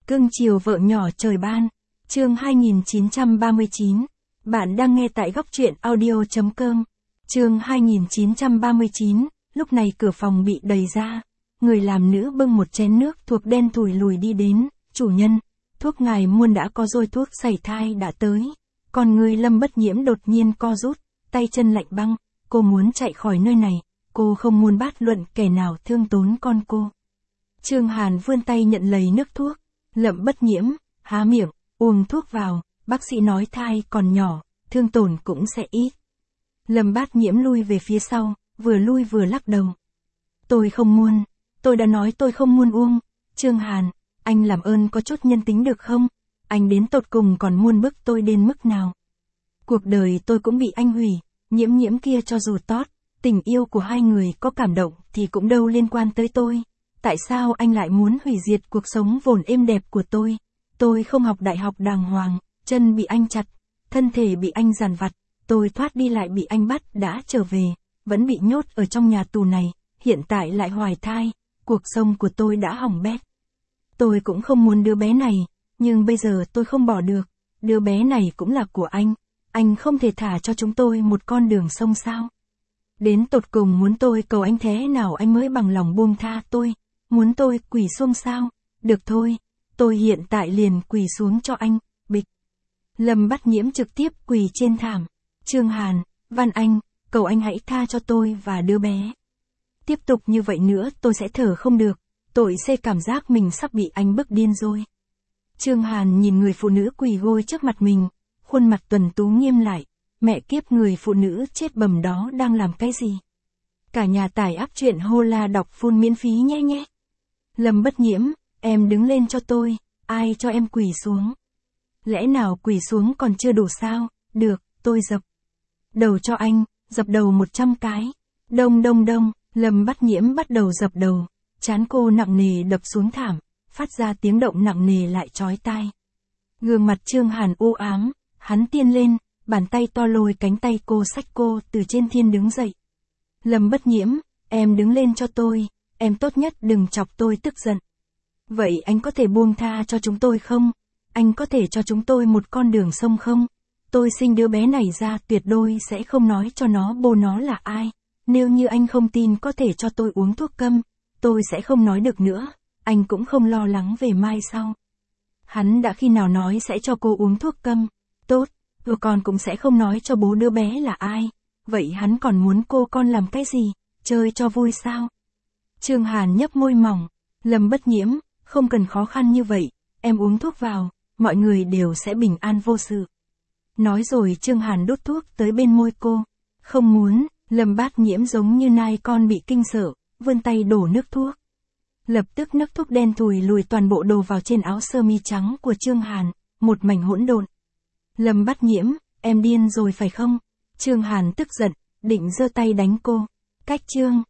Cưng chiều vợ nhỏ trời ban, chương 2939. Bạn đang nghe tại góc truyện audio.com. Chương 2939, lúc này cửa phòng bị đẩy ra. Người làm nữ bưng một chén nước thuộc đen thùi lùi đi đến. Chủ nhân, thuốc ngài muôn đã có rồi, thuốc sảy thai đã tới. Còn người Lâm Bất Nhiễm đột nhiên co rút, tay chân lạnh băng. Cô muốn chạy khỏi nơi này, cô không muốn bát luận kẻ nào thương tốn con cô. Trương Hàn vươn tay nhận lấy nước thuốc. Lâm Bất Nhiễm, há miệng, uống thuốc vào, bác sĩ nói thai còn nhỏ, thương tổn cũng sẽ ít. Lâm Bát Nhiễm lui về phía sau, vừa lui vừa lắc đầu. Tôi không muốn, tôi đã nói tôi không muốn uống. Trương Hàn, anh làm ơn có chút nhân tính được không? Anh đến tột cùng còn muốn bức tôi đến mức nào? Cuộc đời tôi cũng bị anh hủy, Nhiễm Nhiễm kia cho dù tốt, tình yêu của hai người có cảm động thì cũng đâu liên quan tới tôi. Tại sao anh lại muốn hủy diệt cuộc sống vốn êm đẹp của tôi? Tôi không học đại học đàng hoàng, chân bị anh chặt, thân thể bị anh giàn vặt, tôi thoát đi lại bị anh bắt đã trở về, vẫn bị nhốt ở trong nhà tù này, hiện tại lại hoài thai, cuộc sống của tôi đã hỏng bét. Tôi cũng không muốn đứa bé này, nhưng bây giờ tôi không bỏ được, đứa bé này cũng là của anh không thể thả cho chúng tôi một con đường sống sao? Đến tột cùng muốn tôi cầu anh thế nào anh mới bằng lòng buông tha tôi? Muốn tôi quỳ xuống sao? Được thôi, tôi hiện tại liền quỳ xuống cho anh, bịch. Lâm Bát Nhiễm trực tiếp quỳ trên thảm. Trương Hàn, van anh, cầu anh hãy tha cho tôi và đứa bé. Tiếp tục như vậy nữa tôi sẽ thở không được, tôi sẽ cảm giác mình sắp bị anh bức điên rồi. Trương Hàn nhìn người phụ nữ quỳ gối trước mặt mình, khuôn mặt tuần tú nghiêm lại. Mẹ kiếp, người phụ nữ chết bầm đó đang làm cái gì? Cả nhà tải áp truyện hô la đọc full miễn phí nhé nhé. Lâm Bất Nhiễm, em đứng lên cho tôi, ai cho em quỳ xuống? Lẽ nào quỳ xuống còn chưa đủ sao? Được, tôi dập đầu cho anh, dập đầu 100 cái. Đông đông đông, Lâm Bát Nhiễm bắt đầu dập đầu, trán cô nặng nề đập xuống thảm, phát ra tiếng động nặng nề lại chói tai. Gương mặt Trương Hàn u ám, hắn tiến lên, bàn tay to lôi cánh tay cô xách cô từ trên thiên đứng dậy. Lâm Bất Nhiễm, em đứng lên cho tôi, em tốt nhất đừng chọc tôi tức giận. Vậy anh có thể buông tha cho chúng tôi không? Anh có thể cho chúng tôi một con đường sống không? Tôi sinh đứa bé này ra tuyệt đối sẽ không nói cho nó bố nó là ai. Nếu như anh không tin có thể cho tôi uống thuốc câm, tôi sẽ không nói được nữa, anh cũng không lo lắng về mai sau. Hắn đã khi nào nói sẽ cho cô uống thuốc câm? Tốt, con cũng sẽ không nói cho bố đứa bé là ai. Vậy hắn còn muốn cô con làm cái gì? Chơi cho vui sao? Trương Hàn nhấp môi mỏng. Lâm Bất Nhiễm, không cần khó khăn như vậy, em uống thuốc vào, mọi người đều sẽ bình an vô sự. Nói rồi Trương Hàn đút thuốc tới bên môi cô. Không muốn, Lâm Bát Nhiễm giống như nai con bị kinh sợ, vươn tay đổ nước thuốc. Lập tức nước thuốc đen thùi lùi toàn bộ đổ vào trên áo sơ mi trắng của Trương Hàn, một mảnh hỗn độn. Lâm Bát Nhiễm, em điên rồi phải không? Trương Hàn tức giận, định giơ tay đánh cô. Cách Trương